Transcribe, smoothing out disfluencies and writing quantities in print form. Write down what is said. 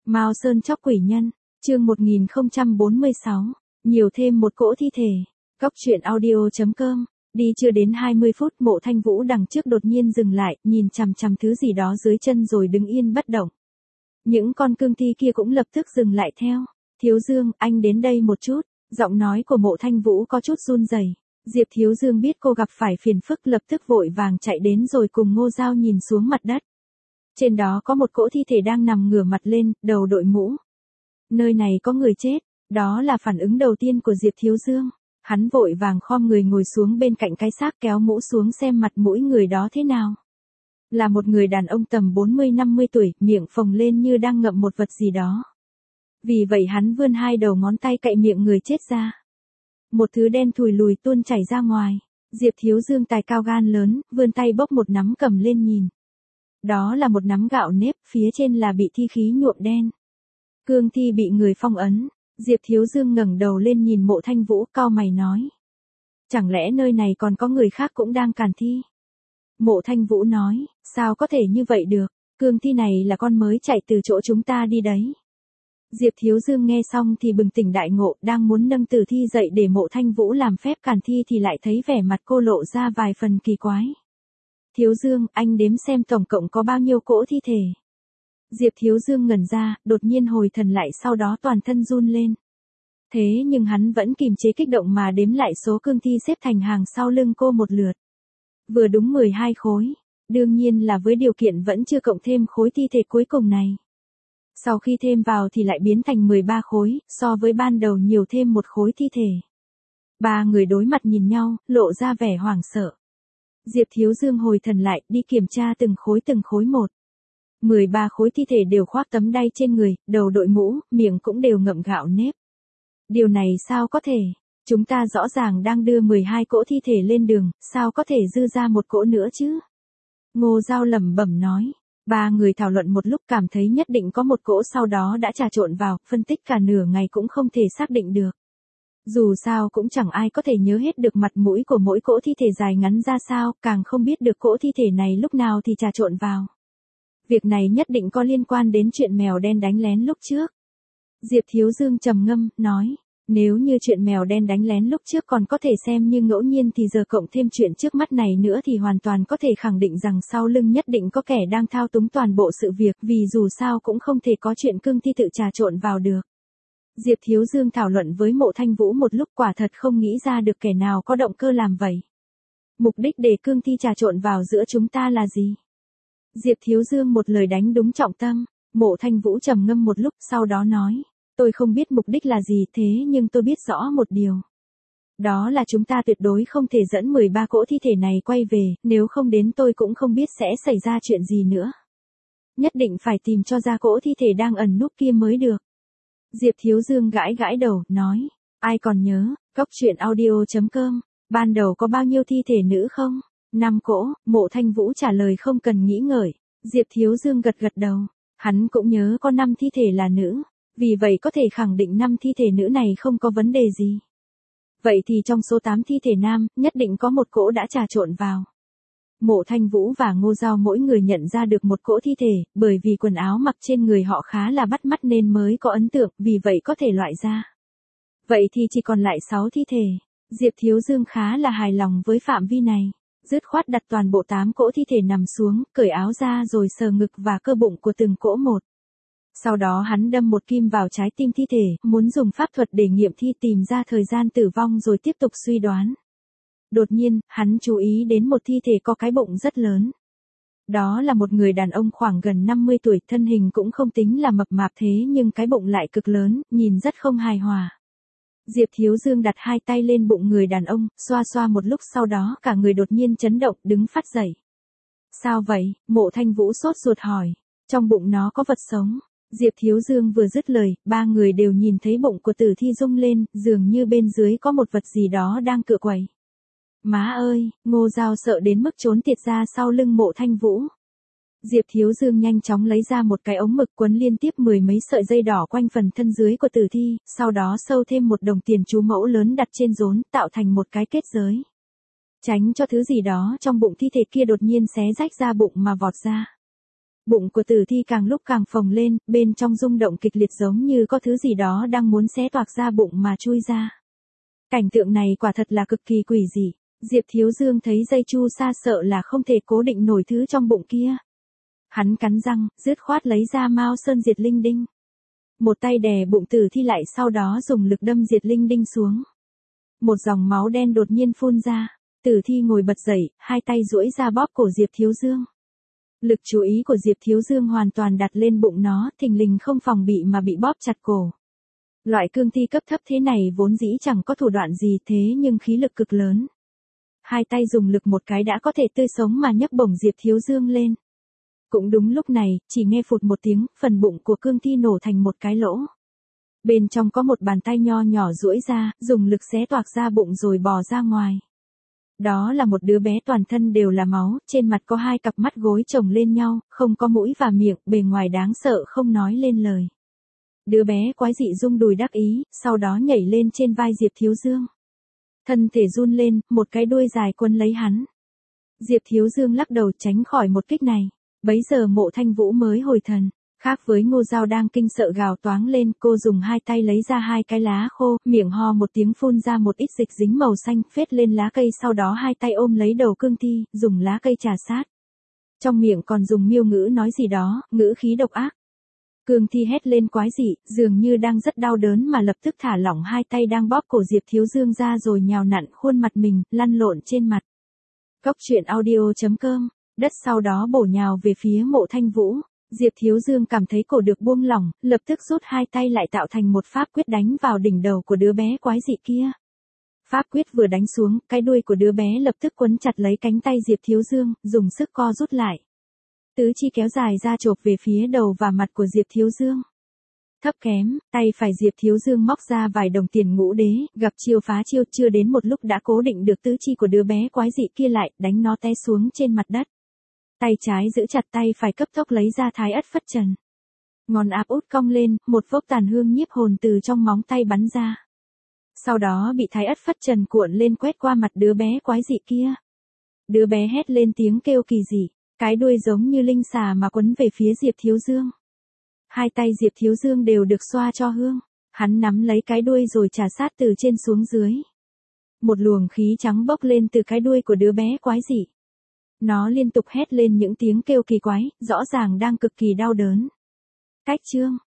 Mao Sơn chóc quỷ nhân, chương 1046, nhiều thêm một cỗ thi thể. Góc truyện audio.com. Đi chưa đến 20 phút, Mộ Thanh Vũ đằng trước đột nhiên dừng lại, nhìn chằm chằm thứ gì đó dưới chân rồi đứng yên bất động. Những con cương thi kia cũng lập tức dừng lại theo. Thiếu Dương, anh đến đây một chút. Giọng nói của Mộ Thanh Vũ có chút run rẩy. Diệp Thiếu Dương biết cô gặp phải phiền phức, lập tức vội vàng chạy đến rồi cùng Ngô Giao nhìn xuống mặt đất. Trên đó có một cỗ thi thể đang nằm ngửa mặt lên, đầu đội mũ. Nơi này có người chết, đó là phản ứng đầu tiên của Diệp Thiếu Dương. Hắn vội vàng khom người ngồi xuống bên cạnh cái xác, kéo mũ xuống xem mặt mũi người đó thế nào. Là một người đàn ông tầm 40-50 tuổi, miệng phồng lên như đang ngậm một vật gì đó. Vì vậy hắn vươn hai đầu ngón tay cạy miệng người chết ra. Một thứ đen thùi lùi tuôn chảy ra ngoài. Diệp Thiếu Dương tài cao gan lớn, vươn tay bốc một nắm cầm lên nhìn. Đó là một nắm gạo nếp, phía trên là bị thi khí nhuộm đen. Cương thi bị người phong ấn. Diệp Thiếu Dương ngẩng đầu lên nhìn Mộ Thanh Vũ, cau mày nói. Chẳng lẽ nơi này còn có người khác cũng đang càn thi? Mộ Thanh Vũ nói, sao có thể như vậy được, cương thi này là con mới chạy từ chỗ chúng ta đi đấy. Diệp Thiếu Dương nghe xong thì bừng tỉnh đại ngộ, đang muốn nâng tử thi dậy để Mộ Thanh Vũ làm phép càn thi thì lại thấy vẻ mặt cô lộ ra vài phần kỳ quái. Thiếu Dương, anh đếm xem tổng cộng có bao nhiêu cỗ thi thể. Diệp Thiếu Dương ngẩn ra, đột nhiên hồi thần lại, sau đó toàn thân run lên. Thế nhưng hắn vẫn kìm chế kích động mà đếm lại số cương thi xếp thành hàng sau lưng cô một lượt. Vừa đúng 12 khối, đương nhiên là với điều kiện vẫn chưa cộng thêm khối thi thể cuối cùng này. Sau khi thêm vào thì lại biến thành 13 khối, so với ban đầu nhiều thêm một khối thi thể. Ba người đối mặt nhìn nhau, lộ ra vẻ hoảng sợ. Diệp Thiếu Dương hồi thần lại, đi kiểm tra từng khối một. 13 khối thi thể đều khoác tấm đay trên người, đầu đội mũ, miệng cũng đều ngậm gạo nếp. Điều này sao có thể? Chúng ta rõ ràng đang đưa 12 cỗ thi thể lên đường, sao có thể dư ra một cỗ nữa chứ? Ngô Giao lẩm bẩm nói. Ba người thảo luận một lúc cảm thấy nhất định có một cỗ sau đó đã trà trộn vào, phân tích cả nửa ngày cũng không thể xác định được. Dù sao cũng chẳng ai có thể nhớ hết được mặt mũi của mỗi cỗ thi thể dài ngắn ra sao, càng không biết được cỗ thi thể này lúc nào thì trà trộn vào. Việc này nhất định có liên quan đến chuyện mèo đen đánh lén lúc trước. Diệp Thiếu Dương trầm ngâm, nói, nếu như chuyện mèo đen đánh lén lúc trước còn có thể xem như ngẫu nhiên thì giờ cộng thêm chuyện trước mắt này nữa thì hoàn toàn có thể khẳng định rằng sau lưng nhất định có kẻ đang thao túng toàn bộ sự việc, vì dù sao cũng không thể có chuyện cương thi tự trà trộn vào được. Diệp Thiếu Dương thảo luận với Mộ Thanh Vũ một lúc, quả thật không nghĩ ra được kẻ nào có động cơ làm vậy. Mục đích để cương thi trà trộn vào giữa chúng ta là gì? Diệp Thiếu Dương một lời đánh đúng trọng tâm. Mộ Thanh Vũ trầm ngâm một lúc, sau đó nói, tôi không biết mục đích là gì, thế nhưng tôi biết rõ một điều. Đó là chúng ta tuyệt đối không thể dẫn 13 cỗ thi thể này quay về, nếu không đến tôi cũng không biết sẽ xảy ra chuyện gì nữa. Nhất định phải tìm cho ra cỗ thi thể đang ẩn núp kia mới được. Diệp Thiếu Dương gãi gãi đầu, nói, ai còn nhớ, góc truyện audio.com, ban đầu có bao nhiêu thi thể nữ không? 5 cỗ, Mộ Thanh Vũ trả lời không cần nghĩ ngợi. Diệp Thiếu Dương gật gật đầu. Hắn cũng nhớ có 5 thi thể là nữ, vì vậy có thể khẳng định 5 thi thể nữ này không có vấn đề gì. Vậy thì trong số 8 thi thể nam, nhất định có một cỗ đã trà trộn vào. Mộ Thanh Vũ và Ngô Giao mỗi người nhận ra được một cỗ thi thể, bởi vì quần áo mặc trên người họ khá là bắt mắt nên mới có ấn tượng, vì vậy có thể loại ra. Vậy thì chỉ còn lại 6 thi thể. Diệp Thiếu Dương khá là hài lòng với phạm vi này. Dứt khoát đặt toàn bộ 8 cỗ thi thể nằm xuống, cởi áo ra rồi sờ ngực và cơ bụng của từng cỗ một. Sau đó hắn đâm một kim vào trái tim thi thể, muốn dùng pháp thuật để nghiệm thi tìm ra thời gian tử vong rồi tiếp tục suy đoán. Đột nhiên, hắn chú ý đến một thi thể có cái bụng rất lớn. Đó là một người đàn ông khoảng gần 50 tuổi, thân hình cũng không tính là mập mạp thế nhưng cái bụng lại cực lớn, nhìn rất không hài hòa. Diệp Thiếu Dương đặt hai tay lên bụng người đàn ông, xoa xoa một lúc sau đó cả người đột nhiên chấn động, đứng phát dậy. Sao vậy? Mộ Thanh Vũ sốt ruột hỏi. Trong bụng nó có vật sống. Diệp Thiếu Dương vừa dứt lời, ba người đều nhìn thấy bụng của tử thi rung lên, dường như bên dưới có một vật gì đó đang cựa quậy. Má ơi, Ngô Giao sợ đến mức trốn tiệt ra sau lưng Mộ Thanh Vũ. Diệp Thiếu Dương nhanh chóng lấy ra một cái ống mực quấn liên tiếp 10 mấy sợi dây đỏ quanh phần thân dưới của tử thi, sau đó sâu thêm một đồng tiền chú mẫu lớn đặt trên rốn, tạo thành một cái kết giới. Tránh cho thứ gì đó trong bụng thi thể kia đột nhiên xé rách ra bụng mà vọt ra. Bụng của Tử Thi càng lúc càng phồng lên, bên trong rung động kịch liệt giống như có thứ gì đó đang muốn xé toạc ra bụng mà chui ra. Cảnh tượng này quả thật là cực kỳ quỷ dị. Diệp Thiếu Dương thấy dây chu sa sợ là không thể cố định nổi thứ trong bụng kia. Hắn cắn răng, dứt khoát lấy ra Mao Sơn Diệt Linh Đinh. Một tay đè bụng Tử Thi lại, sau đó dùng lực đâm Diệt Linh Đinh xuống. Một dòng máu đen đột nhiên phun ra. Tử Thi ngồi bật dậy, hai tay duỗi ra bóp cổ Diệp Thiếu Dương. Lực chú ý của Diệp Thiếu Dương hoàn toàn đặt lên bụng nó, thình lình không phòng bị mà bị bóp chặt cổ. Loại cương thi cấp thấp thế này vốn dĩ chẳng có thủ đoạn gì, thế nhưng khí lực cực lớn. Hai tay dùng lực một cái đã có thể tươi sống mà nhấc bổng Diệp Thiếu Dương lên. Cũng đúng lúc này, chỉ nghe phụt một tiếng, phần bụng của cương thi nổ thành một cái lỗ. Bên trong có một bàn tay nho nhỏ duỗi ra, dùng lực xé toạc ra bụng rồi bò ra ngoài. Đó là một đứa bé toàn thân đều là máu, trên mặt có hai cặp mắt gối chồng lên nhau, không có mũi và miệng, bề ngoài đáng sợ không nói lên lời. Đứa bé quái dị rung đùi đắc ý, sau đó nhảy lên trên vai Diệp Thiếu Dương. Thân thể run lên, một cái đuôi dài quấn lấy hắn. Diệp Thiếu Dương lắc đầu tránh khỏi một kích này. Bấy giờ Mộ Thanh Vũ mới hồi thần. Khác với Ngô Giao đang kinh sợ gào toáng lên, cô dùng hai tay lấy ra hai cái lá khô, miệng ho một tiếng phun ra một ít dịch dính màu xanh, phết lên lá cây, sau đó hai tay ôm lấy đầu cương thi, dùng lá cây trà sát. Trong miệng còn dùng miêu ngữ nói gì đó, ngữ khí độc ác. Cương thi hét lên quái dị, dường như đang rất đau đớn mà lập tức thả lỏng hai tay đang bóp cổ Diệp Thiếu Dương ra rồi nhào nặn khuôn mặt mình, lăn lộn trên mặt. Góc truyện audio.com, đất sau đó bổ nhào về phía Mộ Thanh Vũ. Diệp Thiếu Dương cảm thấy cổ được buông lỏng, lập tức rút hai tay lại tạo thành một pháp quyết đánh vào đỉnh đầu của đứa bé quái dị kia. Pháp quyết vừa đánh xuống, cái đuôi của đứa bé lập tức quấn chặt lấy cánh tay Diệp Thiếu Dương, dùng sức co rút lại. Tứ chi kéo dài ra chộp về phía đầu và mặt của Diệp Thiếu Dương. Thấp kém, tay phải Diệp Thiếu Dương móc ra vài đồng tiền ngũ đế, gặp chiêu phá chiêu, chưa đến một lúc đã cố định được tứ chi của đứa bé quái dị kia lại, đánh nó té xuống trên mặt đất. Tay trái giữ chặt tay phải cấp tốc lấy ra Thái Ất Phất Trần. Ngón áp út cong lên, một vốc tàn hương nhiếp hồn từ trong móng tay bắn ra. Sau đó bị Thái Ất Phất Trần cuộn lên quét qua mặt đứa bé quái dị kia. Đứa bé hét lên tiếng kêu kỳ dị, cái đuôi giống như linh xà mà quấn về phía Diệp Thiếu Dương. Hai tay Diệp Thiếu Dương đều được xoa cho hương, hắn nắm lấy cái đuôi rồi trà sát từ trên xuống dưới. Một luồng khí trắng bốc lên từ cái đuôi của đứa bé quái dị. Nó liên tục hét lên những tiếng kêu kỳ quái, rõ ràng đang cực kỳ đau đớn. Cách chương